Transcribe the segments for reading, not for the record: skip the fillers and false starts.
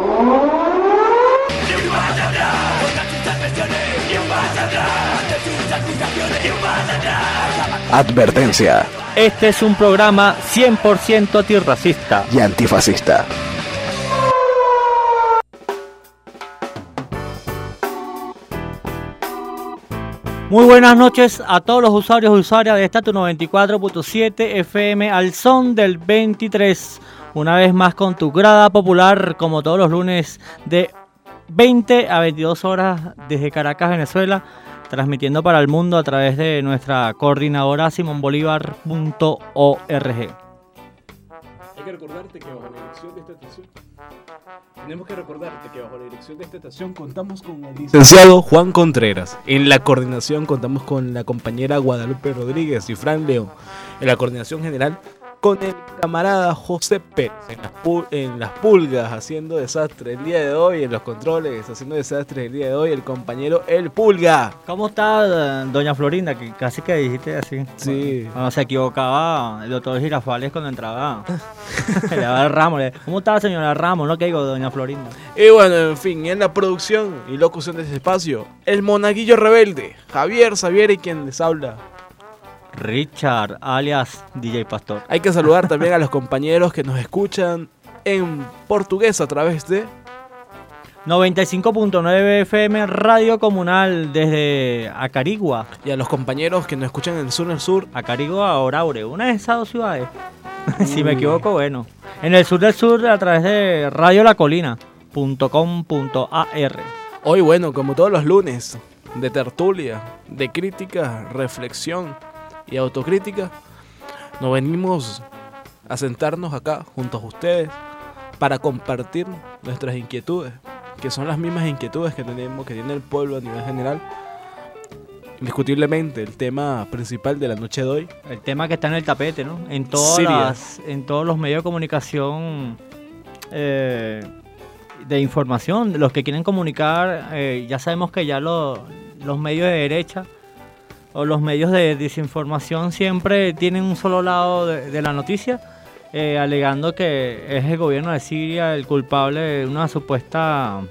Advertencia. Este es un programa 100% antirracista y antifascista. Muy buenas noches a todos los usuarios y usuarias de Estatus 94.7 FM al son del 23. Una vez más con tu grada popular, como todos los lunes, de 20 a 22 horas desde Caracas, Venezuela, transmitiendo para el mundo a través de nuestra coordinadora simonbolivar.org. Hay que recordarte que bajo la dirección de esta estación contamos con el licenciado Juan Contreras. En la coordinación contamos con la compañera Guadalupe Rodríguez y Fran León. En la coordinación general con el camarada José Pérez. En las pulgas haciendo desastre el día de hoy, en los controles haciendo desastre el día de hoy, el compañero El Pulga. ¿Cómo está doña Florinda? Que casi que dijiste así. Sí. Cuando se equivocaba el doctor Girafales cuando entraba. Le daba el Ramos. ¿Cómo está señora Ramos? No que digo doña Florinda. Y bueno, en fin, en la producción y locución de este espacio, el monaguillo rebelde, Javier Xavier y quien les habla, Richard, alias DJ Pastor. Hay que saludar también a los compañeros que nos escuchan en portugués a través de 95.9 FM Radio Comunal desde Acarigua. Y a los compañeros que nos escuchan en el sur. Acarigua o Oraure, una de esas dos ciudades. Si me equivoco, bueno. En el sur del sur a través de radiolacolina.com.ar. Hoy, bueno, como todos los lunes, de tertulia, de crítica, reflexión y autocrítica, nos venimos a sentarnos acá junto a ustedes para compartir nuestras inquietudes, que son las mismas inquietudes que tenemos, que tiene el pueblo a nivel general. Indiscutiblemente el tema principal de la noche de hoy, el tema que está en el tapete, ¿no? En todos los medios de comunicación de información, los que quieren comunicar, ya sabemos que ya los medios de derecha o los medios de desinformación siempre tienen un solo lado de la noticia, alegando que es el gobierno de Siria el culpable de una supuesta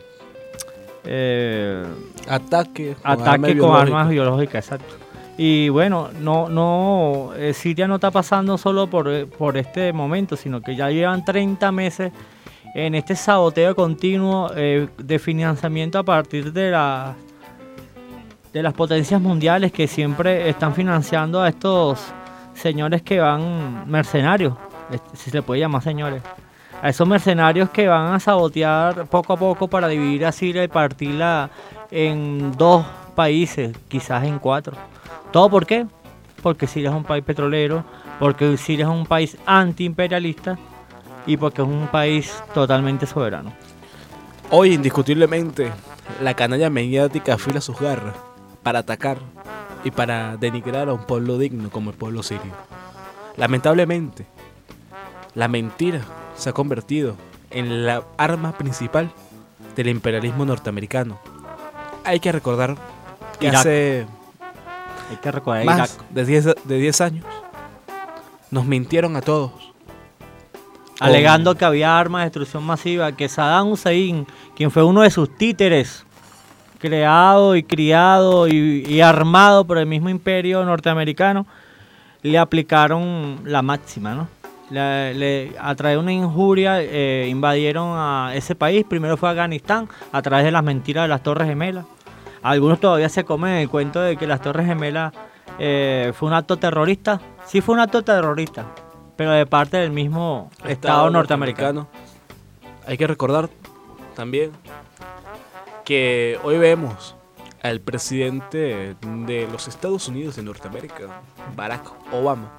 ataque con armas biológicas, exacto. Y bueno, Siria no está pasando solo por este momento, sino que ya llevan 30 meses en este saboteo continuo de financiamiento a partir de las potencias mundiales que siempre están financiando a estos señores que van mercenarios, si se puede llamar señores, a esos mercenarios que van a sabotear poco a poco para dividir a Siria y partirla en 2 países, quizás en 4. ¿Todo por qué? Porque Siria es un país petrolero, porque Siria es un país antiimperialista y porque es un país totalmente soberano. Hoy, indiscutiblemente, la canalla mediática afila sus garras para atacar y para denigrar a un pueblo digno como el pueblo sirio. Lamentablemente, la mentira se ha convertido en la arma principal del imperialismo norteamericano. Hay que recordar que Irak. hace más Irak. de 10 años nos mintieron a todos, alegando que había armas de destrucción masiva, que Saddam Hussein, quien fue uno de sus títeres, creado y criado y armado por el mismo imperio norteamericano, le aplicaron la máxima, ¿no? A través de una injuria invadieron a ese país. Primero fue Afganistán a través de las mentiras de las Torres Gemelas. Algunos todavía se comen el cuento de que las Torres Gemelas fue un acto terrorista. Sí fue un acto terrorista, pero de parte del mismo Estado norteamericano. Hay que recordar también que hoy vemos al presidente de los Estados Unidos de Norteamérica, Barack Obama,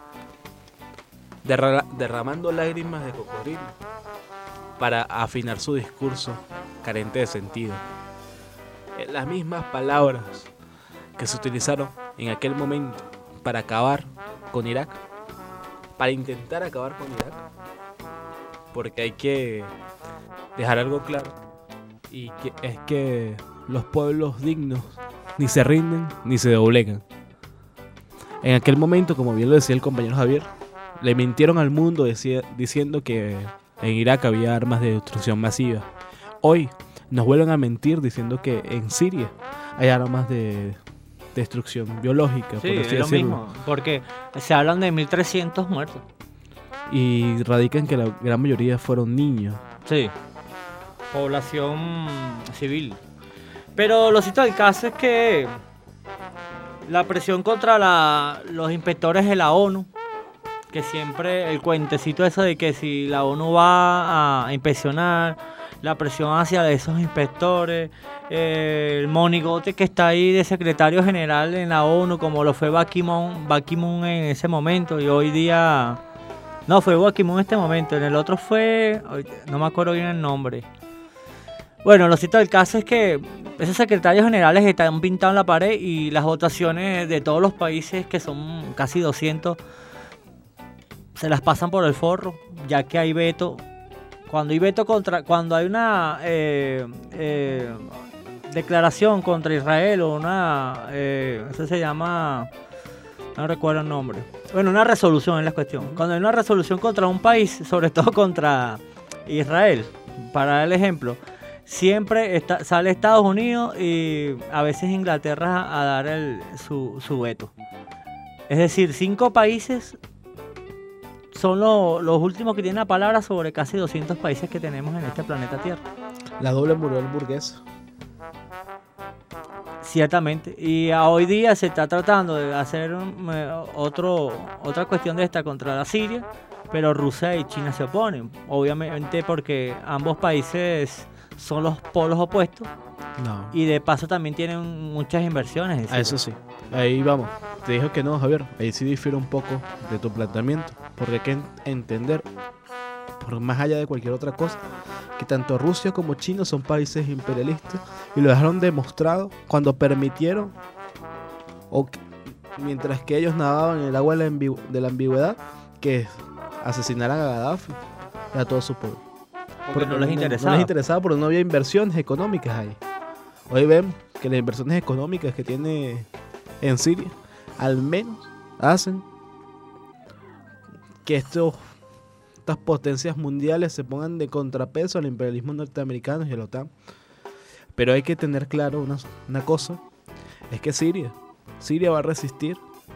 derramando lágrimas de cocodrilo para afinar su discurso carente de sentido. Las mismas palabras que se utilizaron en aquel momento para acabar con Irak, para intentar acabar con Irak, porque hay que dejar algo claro, y que es que los pueblos dignos ni se rinden ni se doblegan. En aquel momento, como bien lo decía el compañero Javier, le mintieron al mundo diciendo que en Irak había armas de destrucción masiva, hoy nos vuelven a mentir diciendo que en Siria hay armas de destrucción biológica, Sí, por así es lo decirlo. mismo, porque se hablan de 1.300 muertos. Y radican que la gran mayoría fueron niños. Sí, población civil. Pero lo cierto del caso es que la presión contra los inspectores de la ONU, que siempre el cuentecito eso de que si la ONU va a inspeccionar, la presión hacia esos inspectores, el monigote que está ahí de secretario general en la ONU, como lo fue Ban Ki-moon en ese momento, y hoy día... No, fue Ban Ki-moon en este momento, en el otro fue... no me acuerdo bien el nombre. Bueno, lo cierto del caso es que esos secretarios generales están pintados en la pared y las votaciones de todos los países, que son casi 200, se las pasan por el forro, ya que hay veto. Cuando hay una declaración contra Israel o eso se llama, no recuerdo el nombre. Bueno, una resolución es la cuestión. Cuando hay una resolución contra un país, sobre todo contra Israel, para dar el ejemplo, siempre sale Estados Unidos y a veces Inglaterra a dar su veto. Es decir, 5 países son los últimos que tienen la palabra sobre casi 200 países que tenemos en este planeta Tierra. La doble moral burguesa. Ciertamente. Y hoy día se está tratando de hacer otra cuestión de esta contra la Siria, pero Rusia y China se oponen. Obviamente porque ambos países son los polos opuestos. No. Y de paso también tienen muchas inversiones. A eso sí. Ahí vamos. Te dijo que no, Javier. Ahí sí difiere un poco de tu planteamiento. Porque hay que entender, por más allá de cualquier otra cosa, que tanto Rusia como China son países imperialistas y lo dejaron demostrado cuando permitieron, mientras que ellos nadaban en el agua de la ambigüedad, que asesinaran a Gaddafi y a todo su pueblo. Porque no les interesaba. No les interesaba porque no había inversiones económicas ahí. Hoy vemos que las inversiones económicas que tiene en Siria al menos hacen que estas potencias mundiales se pongan de contrapeso al imperialismo norteamericano y a la OTAN. Pero hay que tener claro una cosa, es que Siria va a resistir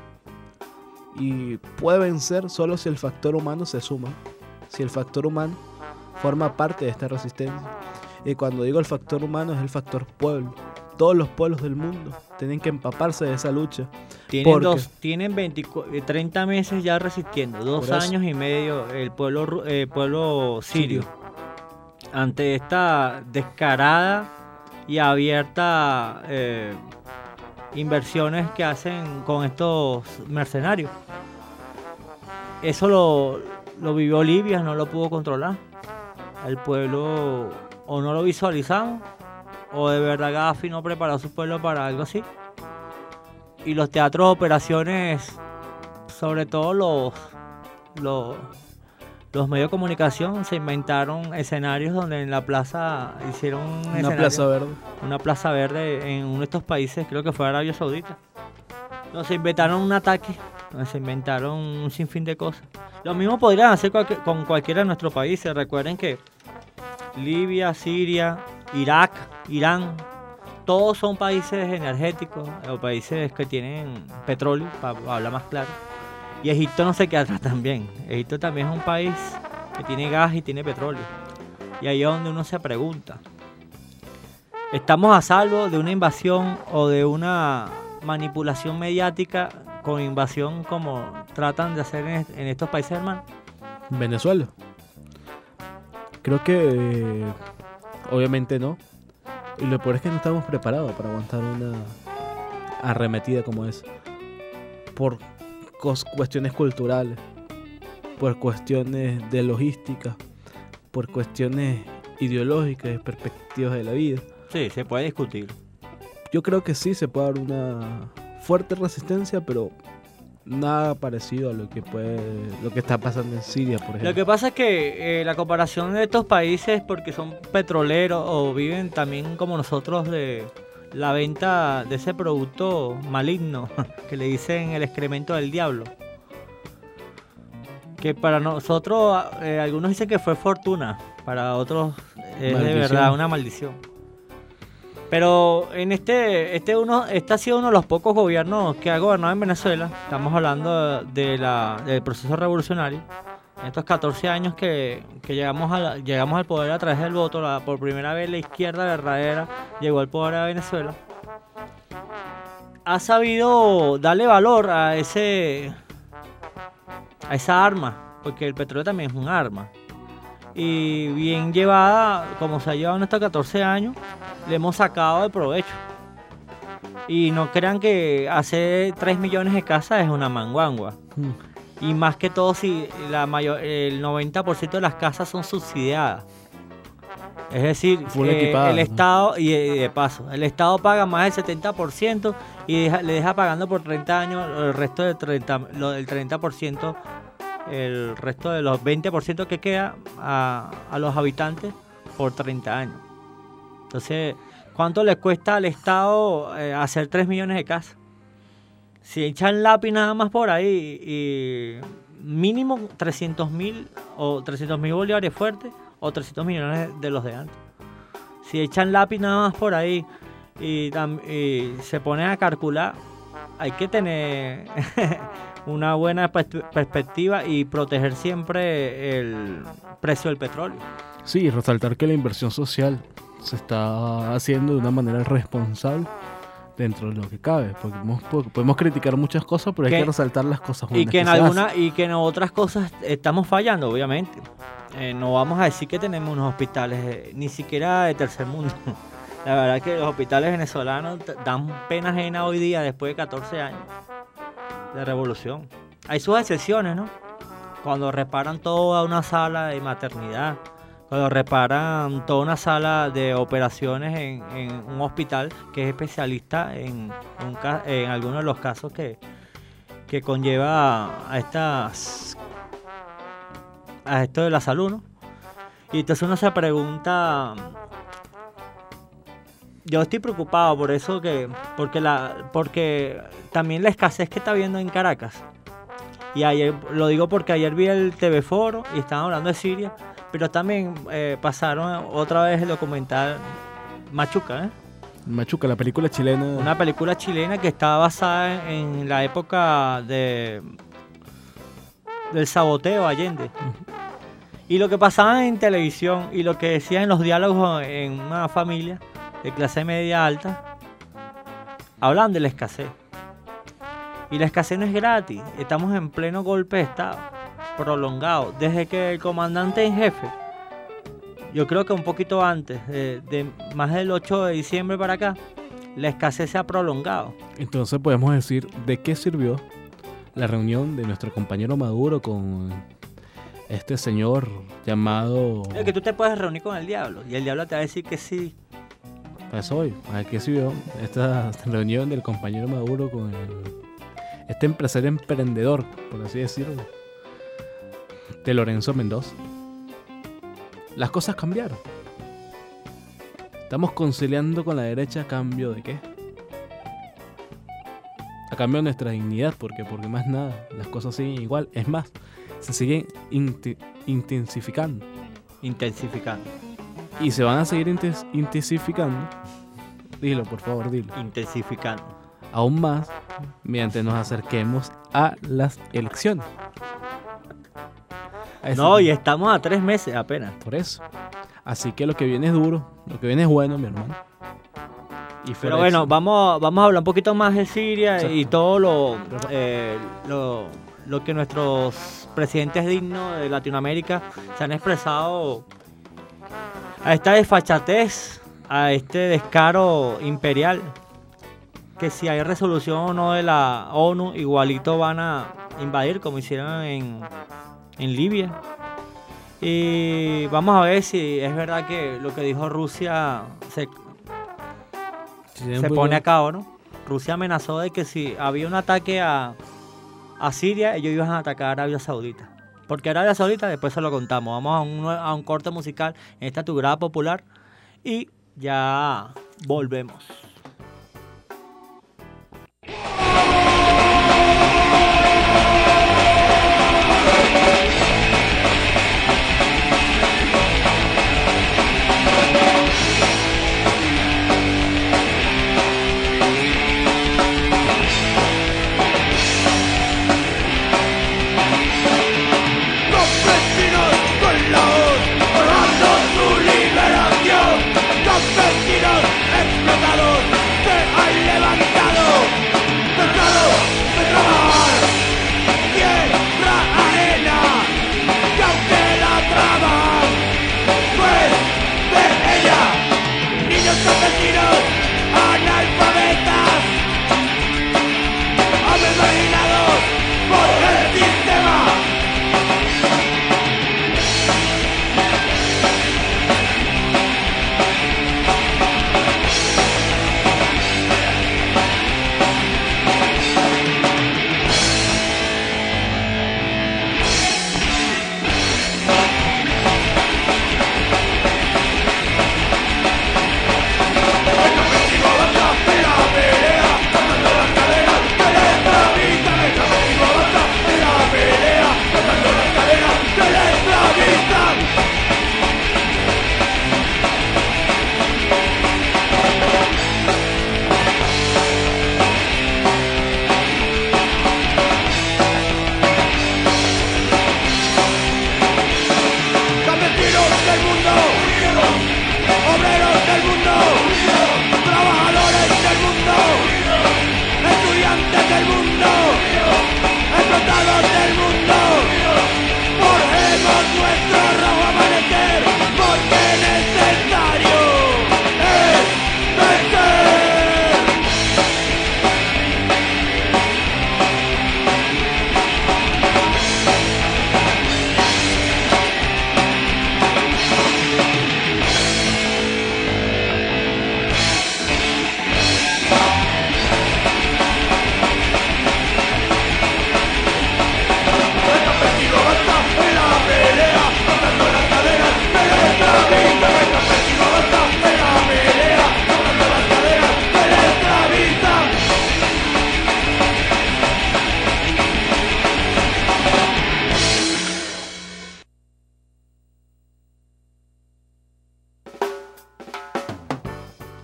y puede vencer solo si el factor humano se suma, si el factor humano forma parte de esta resistencia. Y cuando digo el factor humano es el factor pueblo. Todos los pueblos del mundo tienen que empaparse de esa lucha. Tienen 30 meses ya resistiendo, 2 años y medio el pueblo sirio ante esta descarada y abierta inversiones que hacen con estos mercenarios. Eso lo vivió Libia, no lo pudo controlar. El pueblo o no lo visualizamos o de verdad Gaddafi no preparó a su pueblo para algo así. Y los teatros de operaciones, sobre todo los medios de comunicación, se inventaron escenarios donde en la plaza hicieron una plaza verde en uno de estos países, creo que fue Arabia Saudita. Donde se inventaron un ataque, donde se inventaron un sinfín de cosas. Lo mismo podrían hacer con cualquiera de nuestros países. Recuerden que Libia, Siria, Irak, Irán, todos son países energéticos o países que tienen petróleo, para hablar más claro. Y Egipto no se queda atrás también. Egipto también es un país que tiene gas y tiene petróleo. Y ahí es donde uno se pregunta, ¿estamos a salvo de una invasión o de una manipulación mediática con invasión como tratan de hacer en estos países hermanos? Venezuela. Creo que obviamente no. Y lo peor es que no estamos preparados para aguantar una arremetida como esa. Por cuestiones culturales, por cuestiones de logística, por cuestiones ideológicas y perspectivas de la vida. Sí, se puede discutir. Yo creo que sí se puede dar una fuerte resistencia, pero nada parecido a lo que está pasando en Siria, por ejemplo. Lo que pasa es que la comparación de estos países, porque son petroleros o viven también como nosotros de la venta de ese producto maligno que le dicen el excremento del diablo, que para nosotros algunos dicen que fue fortuna, para otros Es de Maldición. verdad una maldición. Pero en este ha sido uno de los pocos gobiernos que ha gobernado en Venezuela. Estamos hablando del proceso revolucionario. En estos 14 años que llegamos al poder a través del voto, por primera vez la izquierda verdadera llegó al poder a Venezuela. Ha sabido darle valor a esa arma, porque el petróleo también es un arma. Y bien llevada, como se ha llevado en estos 14 años, le hemos sacado el provecho. Y no crean que hacer 3 millones de casas es una manguangua. Y más que todo, si el 90% de las casas son subsidiadas. Es decir, Full equipadas, el ¿no? Estado, y de paso, el Estado paga más del 70% y le deja pagando por 30 años el resto del 30%, el resto de los 20% que queda a los habitantes por 30 años. Entonces, ¿cuánto le cuesta al Estado hacer 3 millones de casas? Si echan lápiz nada más por ahí, y mínimo 300.000 o 300.000 bolívares fuertes o 300 millones de los de antes. Si echan lápiz nada más por ahí y se ponen a calcular, hay que tener una buena perspectiva y proteger siempre el precio del petróleo. Sí, resaltar que la inversión social se está haciendo de una manera responsable dentro de lo que cabe, porque podemos criticar muchas cosas, pero hay que resaltar las cosas buenas y que en otras cosas estamos fallando, obviamente. No vamos a decir que tenemos unos hospitales ni siquiera de tercer mundo. La verdad es que los hospitales venezolanos dan pena ajena hoy día, después de 14 años de revolución. Hay sus excepciones, ¿no? Cuando reparan toda una sala de maternidad, cuando reparan toda una sala de operaciones en un hospital que es especialista en algunos de los casos que conlleva a esto de la salud, ¿no? Y entonces uno se pregunta, yo estoy preocupado por eso, porque también la escasez que está habiendo en Caracas. Y ayer, lo digo porque ayer vi el TV Foro y estaban hablando de Siria, pero también pasaron otra vez el documental Machuca, Machuca, la película chilena. Una película chilena que estaba basada en la época del saboteo Allende. Y lo que pasaba en televisión y lo que decían en los diálogos en una familia de clase media alta, hablan de la escasez. Y la escasez no es gratis. Estamos en pleno golpe de Estado, prolongado. Desde que el comandante en jefe, yo creo que un poquito antes, de más del 8 de diciembre para acá, la escasez se ha prolongado. Entonces podemos decir de qué sirvió la reunión de nuestro compañero Maduro con este señor llamado... Es que tú te puedes reunir con el diablo y el diablo te va a decir que sí. Pues hoy, ¿a qué sirvió esta reunión del compañero Maduro con este empresario emprendedor, por así decirlo, de Lorenzo Mendoza? Las cosas cambiaron. Estamos conciliando con la derecha a cambio de ¿qué? A cambio de nuestra dignidad, porque más nada, las cosas siguen igual. Es más, se siguen intensificando. Y se van a seguir intensificando. Dilo, por favor, dilo. Intensificando. Aún más, mientras nos acerquemos a las elecciones. No, y estamos a 3 meses apenas. Por eso. Así que lo que viene es duro, lo que viene es bueno, mi hermano. Pero bueno, vamos a hablar un poquito más de Siria. Exacto. Y todo lo que nuestros presidentes dignos de Latinoamérica se han expresado a esta desfachatez, a este descaro imperial, que si hay resolución o no de la ONU, igualito van a invadir como hicieron en Libia. Y vamos a ver si es verdad que lo que dijo Rusia se pone a cabo, ¿no? Rusia amenazó de que si había un ataque a Siria, ellos iban a atacar a Arabia Saudita. Porque Arabia Saudita, después se lo contamos. Vamos a un corte musical en esta Tu Grada Popular y ya volvemos.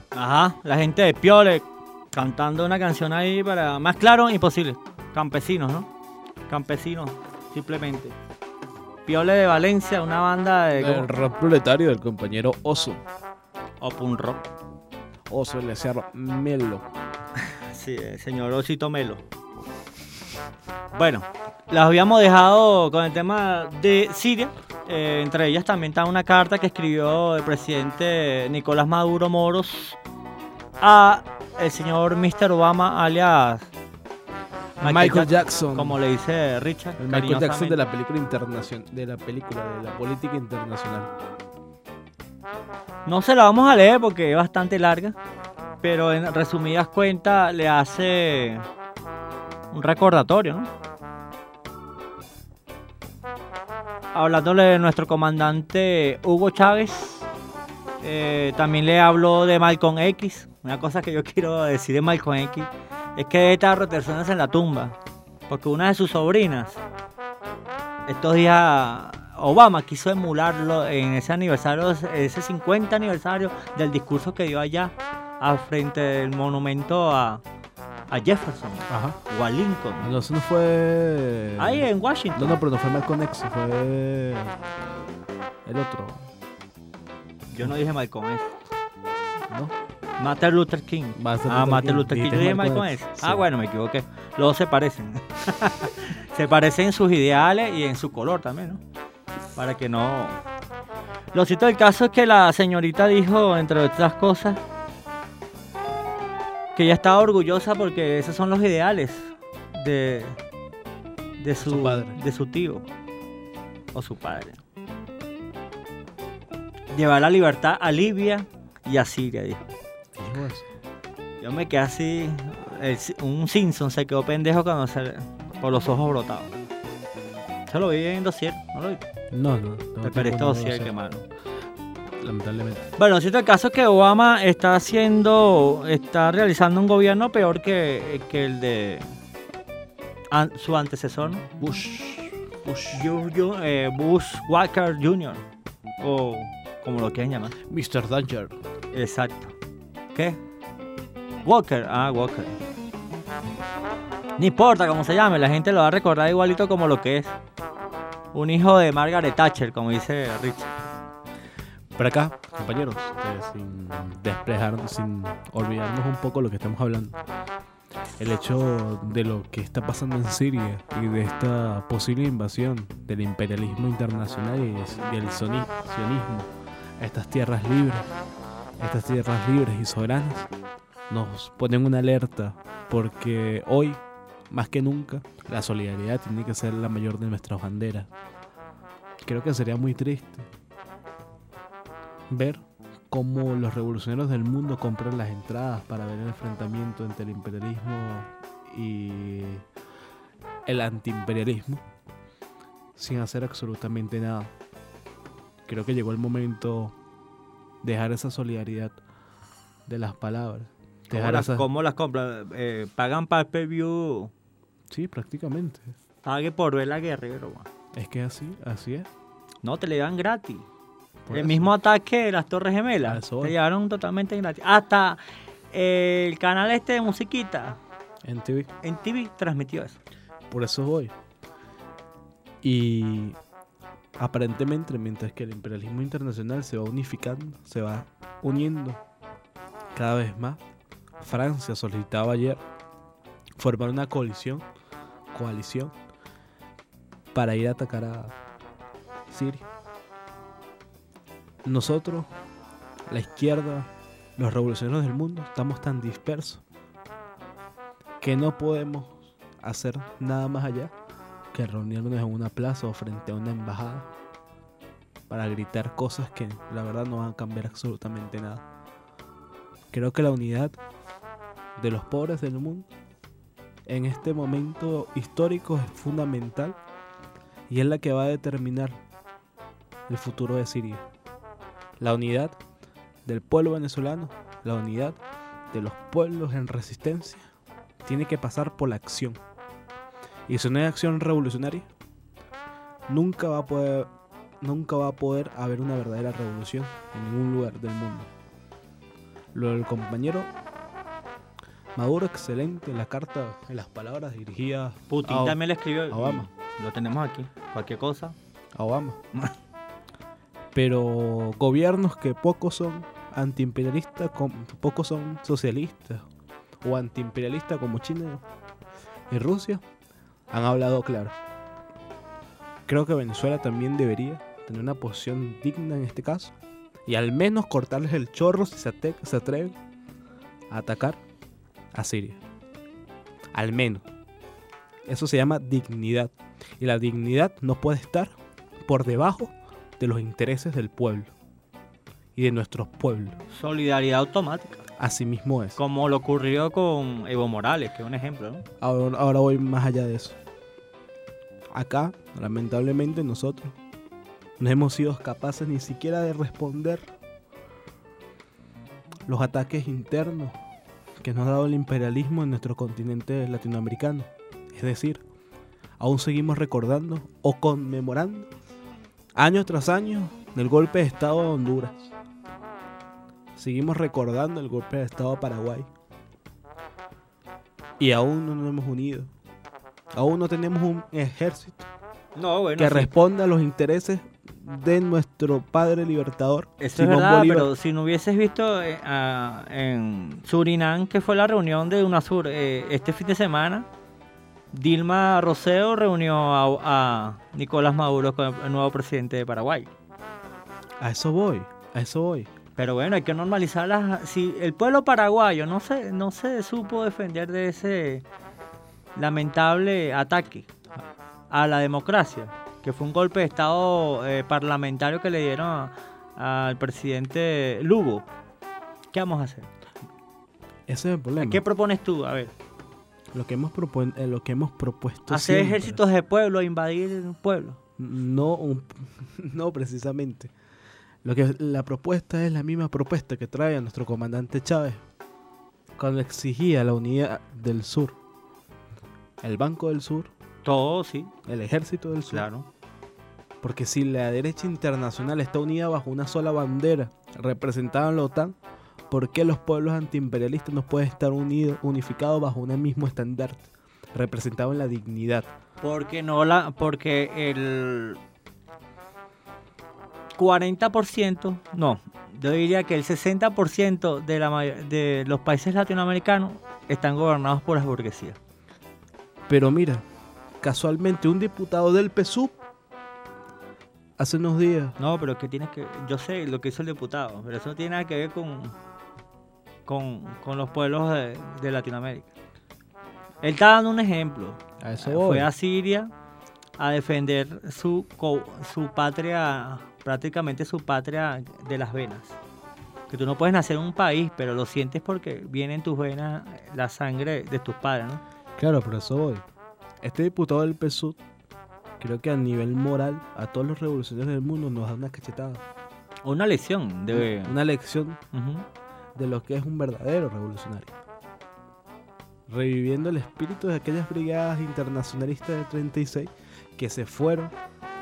Ajá, la gente de Piole cantando una canción ahí para... Más claro, imposible. Campesinos, ¿no? Campesinos, simplemente. Piole de Valencia, una banda de... El rock proletario del compañero Oso. O punk rock. Oso Eleazar Melo. Sí, el señor Osito Melo. Bueno, las habíamos dejado con el tema de Siria. Entre ellas también está una carta que escribió el presidente Nicolás Maduro Moros a el señor Mr. Obama, alias Michael Jackson. como le dice Richard. El Michael Jackson cariñosamente. de la película internacional, de la política internacional. No se la vamos a leer porque es bastante larga, pero en resumidas cuentas le hace un recordatorio, ¿no? Hablándole de nuestro comandante Hugo Chávez, también le habló de Malcolm X. Una cosa que yo quiero decir de Malcolm X es que está rotaciones en la tumba, porque una de sus sobrinas, estos días Obama quiso emularlo en ese aniversario, ese 50 aniversario del discurso que dio allá al frente del monumento a Jefferson Ajá. o a Lincoln. No, eso no fue. Ahí en Washington. No, pero no fue Malcolm X, fue. El otro. Yo no dije Malcolm X. ¿No? Martin Luther King. Martin Luther King. Yo dije Malcolm X. Sí. Ah, bueno, me equivoqué. Los dos se parecen. Se parecen en sus ideales y en su color también, ¿no? Para que no... Lo cierto del caso es que la señorita dijo, entre otras cosas, que ella estaba orgullosa porque esos son los ideales de Su padre. de su tío o su padre. Llevar la libertad a Libia y a Siria, dijo. Dijo eso. Yo me quedé así, un Simpson se quedó pendejo cuando por los ojos brotados. Se lo vi en dossier, ¿no lo vi? No. Me perdí este dossier, qué malo. Lamentablemente. Bueno, lo cierto el caso es que Obama está realizando un gobierno peor que el de su antecesor, ¿no? Bush. Bush Walker Jr. o como lo quieran llamar. Mr. Danger. Exacto. ¿Qué? Walker. Ah, Walker. No importa cómo se llame, la gente lo va a recordar igualito como lo que es. Un hijo de Margaret Thatcher, como dice Richard. Por acá, compañeros, sin desplejarnos, sin olvidarnos un poco lo que estamos hablando. El hecho de lo que está pasando en Siria y de esta posible invasión del imperialismo internacional y del sionismo a estas tierras libres y soberanas, nos ponen una alerta porque hoy, más que nunca, la solidaridad tiene que ser la mayor de nuestras banderas. Creo que sería muy triste ver cómo los revolucionarios del mundo compran las entradas para ver el enfrentamiento entre el imperialismo y el antiimperialismo sin hacer absolutamente nada. Creo que llegó el momento de dejar esa solidaridad de las palabras. ¿Cómo las compran? ¿Pagan para el pay-per-view? Sí, prácticamente. Pague por ver la guerrero. Es que así es. No, te le dan gratis. Por El eso. mismo ataque de las Torres A Gemelas. eso Te voy. llevaron totalmente gratis. Hasta el canal este de musiquita En TV. en TV transmitió eso. Por eso voy. Y aparentemente, mientras que el imperialismo internacional se va unificando, se va uniendo cada vez más, Francia solicitaba ayer formar una coalición para ir a atacar a Siria. Nosotros, la izquierda, los revolucionarios del mundo, estamos tan dispersos que no podemos hacer nada más allá que reunirnos en una plaza o frente a una embajada para gritar cosas que la verdad no van a cambiar absolutamente nada. Creo que la unidad de los pobres del mundo en este momento histórico es fundamental y es la que va a determinar el futuro de Siria. La unidad del pueblo venezolano, la unidad de los pueblos en resistencia, tiene que pasar por la acción. Y si no hay acción revolucionaria, nunca va a poder haber una verdadera revolución en ningún lugar del mundo. Lo del compañero Maduro, excelente en la carta, en las palabras dirigidas Putin a también le escribió. a Obama. Lo tenemos aquí. Cualquier cosa. a Obama. Pero gobiernos que pocos son antiimperialistas, pocos son socialistas o antiimperialistas como China y Rusia, han hablado claro. Creo que Venezuela también debería tener una posición digna en este caso y al menos cortarles el chorro si se atreven a atacar a Siria. Al menos. Eso se llama dignidad. Y la dignidad no puede estar por debajo de los intereses del pueblo y de nuestros pueblos. Solidaridad automática. Así mismo es. Como lo ocurrió con Evo Morales, que es un ejemplo, ¿no? Ahora voy más allá de eso. Acá, lamentablemente, nosotros no hemos sido capaces ni siquiera de responder los ataques internos que nos ha dado el imperialismo en nuestro continente latinoamericano. Es decir, aún seguimos recordando o conmemorando año tras año el golpe de Estado de Honduras. Seguimos recordando el golpe de Estado de Paraguay. Y aún no nos hemos unido. Aún no tenemos un ejército No, bueno. que sí. responda a los intereses de nuestro padre libertador. Eso es Simón verdad, Bolívar. pero si no hubieses visto en Surinam, que fue la reunión de UNASUR este fin de semana, Dilma Rousseff reunió a Nicolás Maduro con el nuevo presidente de Paraguay. A eso voy. Pero bueno, hay que normalizarlas. Si el pueblo paraguayo no se supo defender de ese lamentable ataque a la democracia, que fue un golpe de estado parlamentario que le dieron al presidente Lugo, ¿qué vamos a hacer? Ese es el problema. ¿Qué propones tú? A ver, Lo que hemos propuesto hacer siempre. ejércitos de pueblo, invadir un pueblo. No precisamente. La propuesta es la misma propuesta que trae nuestro comandante Chávez cuando exigía la unidad del sur, el Banco del Sur, Todo, sí, el Ejército del Sur. claro. Porque si la derecha internacional está unida bajo una sola bandera representada en la OTAN, ¿por qué los pueblos antiimperialistas no pueden estar unificados bajo un mismo estandarte representado en la dignidad? Porque el 40%, no, yo diría que el 60% de los países latinoamericanos están gobernados por las burguesías. Pero mira, casualmente un diputado del PSUV hace unos días, No, pero que tienes que, yo sé lo que hizo el diputado, pero eso no tiene nada que ver con los pueblos de Latinoamérica. Él está dando un ejemplo. a eso voy. Fue a Siria a defender su patria, prácticamente su patria de las venas. Que tú no puedes nacer en un país, pero lo sientes porque viene en tus venas la sangre de tus padres, ¿no? Claro, por eso voy. Este diputado del PSUV, creo que a nivel moral, a todos los revolucionarios del mundo nos da una cachetada. Una lección de... Una lección Ujú. de lo que es un verdadero revolucionario. Reviviendo el espíritu de aquellas brigadas internacionalistas del 36 que se fueron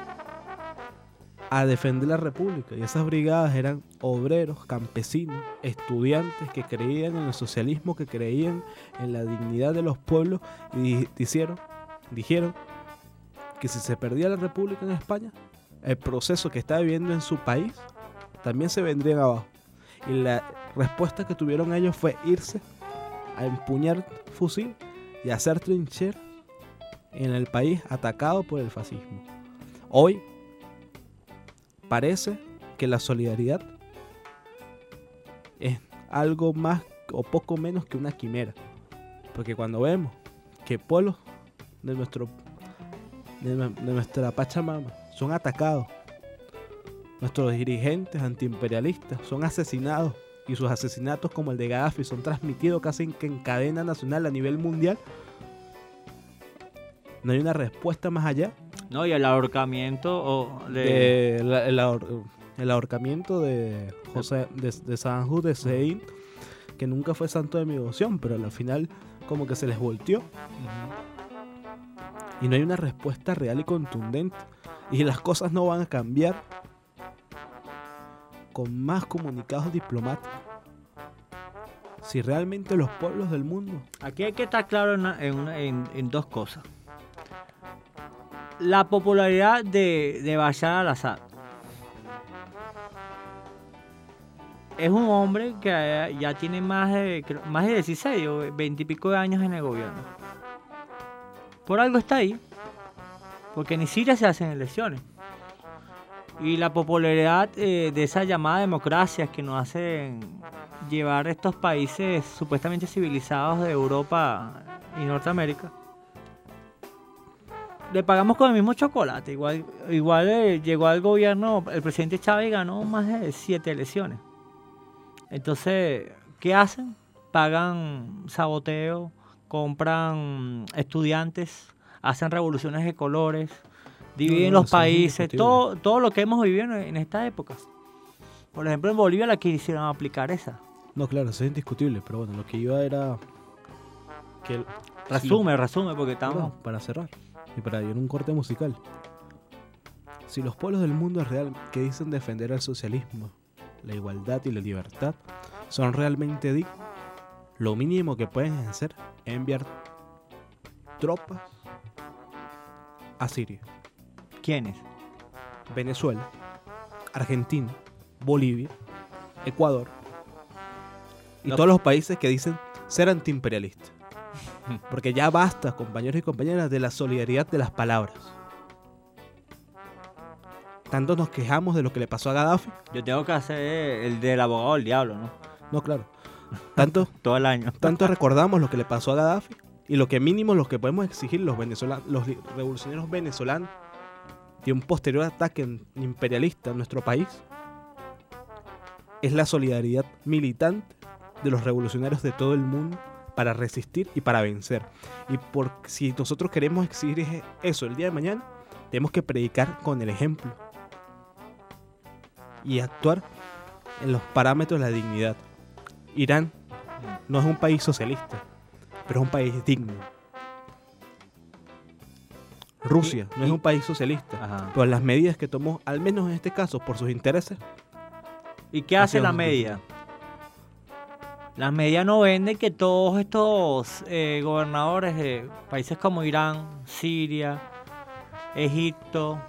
a defender la república. Y esas brigadas eran obreros, campesinos, estudiantes que creían en el socialismo, que creían en la dignidad de los pueblos y dijeron que si se perdía la república en España, el proceso que estaba viviendo en su país también se vendrían abajo. Y la respuesta que tuvieron ellos fue irse a empuñar fusil y hacer trinchera en el país atacado por el fascismo. Hoy parece que la solidaridad es algo más o poco menos que una quimera, porque cuando vemos que pueblos de nuestra Pachamama son atacados, nuestros dirigentes antiimperialistas son asesinados y sus asesinatos como el de Gaddafi son transmitidos casi en cadena nacional a nivel mundial, no hay una respuesta más allá. No, y el ahorcamiento El ahorcamiento de José de San Hussein, que nunca fue santo de mi devoción, pero al final como que se les volteó. Y no hay una respuesta real y contundente. Y las cosas no van a cambiar con más comunicados diplomáticos. si realmente los pueblos del mundo... Aquí hay que estar claro en dos cosas. La popularidad de Bashar al-Assad. Es un hombre que ya tiene más de 16 o 20 y pico de años en el gobierno. Por algo está ahí. Porque en Siria se hacen elecciones. Y la popularidad de esa llamada democracia que nos hacen llevar estos países supuestamente civilizados de Europa y Norteamérica, le pagamos con el mismo chocolate. Igual llegó al gobierno el presidente Chávez y ganó más de 7 elecciones. Entonces, ¿qué hacen? Pagan saboteo, compran estudiantes, hacen revoluciones de colores, dividen los países, todo lo que hemos vivido en estas épocas. Por ejemplo, en Bolivia la quisieron aplicar esa. No, claro, eso es indiscutible, pero bueno, lo que iba era... que Resume, porque estamos... Bueno, para cerrar y para ir a un corte musical. Si los pueblos del mundo real que dicen defender el socialismo, la igualdad y la libertad son realmente dignos, lo mínimo que pueden hacer es enviar tropas a Siria. ¿Quiénes? Venezuela, Argentina, Bolivia, Ecuador y todos los países que dicen ser antiimperialistas. Porque ya basta, compañeros y compañeras, de la solidaridad de las palabras. Tanto nos quejamos de lo que le pasó a Gaddafi. Yo tengo que hacer el del abogado del diablo, ¿no? No, claro. Tanto, Todo el año. tanto recordamos lo que le pasó a Gaddafi y lo que mínimo lo que podemos exigir los revolucionarios venezolanos de un posterior ataque imperialista en nuestro país es la solidaridad militante de los revolucionarios de todo el mundo para resistir y para vencer. Y si nosotros queremos exigir eso el día de mañana, tenemos que predicar con el ejemplo y actuar en los parámetros de la dignidad. Irán no es un país socialista, pero es un país digno. Rusia no es un país socialista, Ajá. pero las medidas que tomó, al menos en este caso, por sus intereses. ¿Y qué hace la Hacemos media? La media no vende que todos estos gobernadores de países como Irán, Siria, Egipto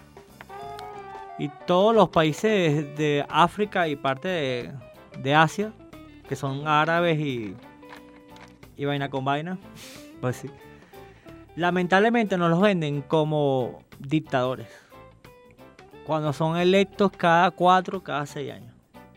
y todos los países de África y parte de Asia, que son árabes y vaina con vaina, pues sí. Lamentablemente nos los venden como dictadores, cuando son electos cada 4, cada 6 años.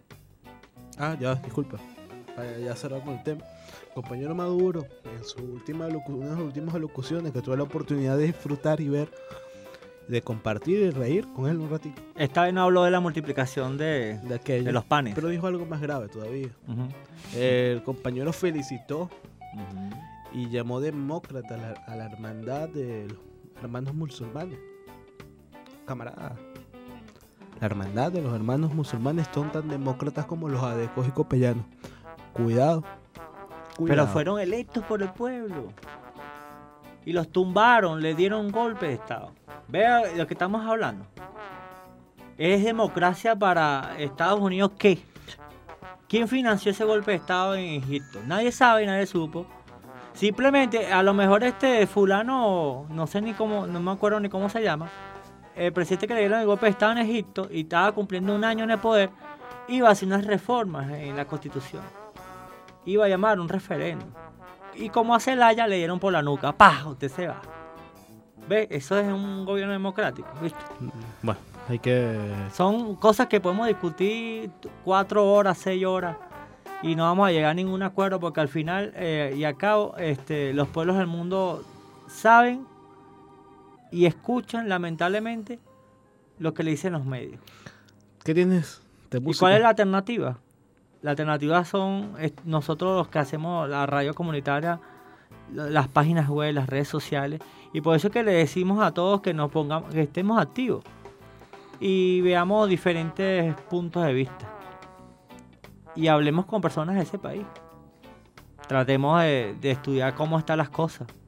Ah, ya, disculpa. Ya cerrar con el tema. Compañero Maduro, en su una de las últimas alocuciones que tuve la oportunidad de disfrutar y ver, de compartir y reír con él un ratito. Esta vez no habló de la multiplicación de aquello, los panes. pero dijo algo más grave todavía. Ujú. El compañero felicitó Ujú. y llamó demócrata a la hermandad de los hermanos musulmanes. Camarada, la hermandad de los hermanos musulmanes son tan demócratas como los adecos y copellanos. Cuidado. Pero fueron electos por el pueblo. Y los tumbaron, le dieron un golpe de Estado. Vea de lo que estamos hablando. ¿Es democracia para Estados Unidos qué? ¿Quién financió ese golpe de Estado en Egipto? Nadie sabe, nadie supo. Simplemente, a lo mejor fulano, no sé ni cómo, no me acuerdo ni cómo se llama, el presidente que le dieron el golpe de Estado en Egipto y estaba cumpliendo un año en el poder, iba a hacer unas reformas en la Constitución. Iba a llamar un referéndum. Y como a Zelaya le dieron por la nuca. ¡Pah! Usted se va. ¿Ve? Eso es un gobierno democrático, ¿viste? Bueno, hay que... Son cosas que podemos discutir 4 horas, 6 horas y no vamos a llegar a ningún acuerdo porque al final y al cabo los pueblos del mundo saben y escuchan lamentablemente lo que le dicen los medios. ¿Qué tienes de música? ¿Y cuál es la alternativa? La alternativa son nosotros los que hacemos la radio comunitaria, las páginas web, las redes sociales, y por eso es que le decimos a todos que nos pongamos, que estemos activos y veamos diferentes puntos de vista y hablemos con personas de ese país. Tratemos de estudiar cómo están las cosas.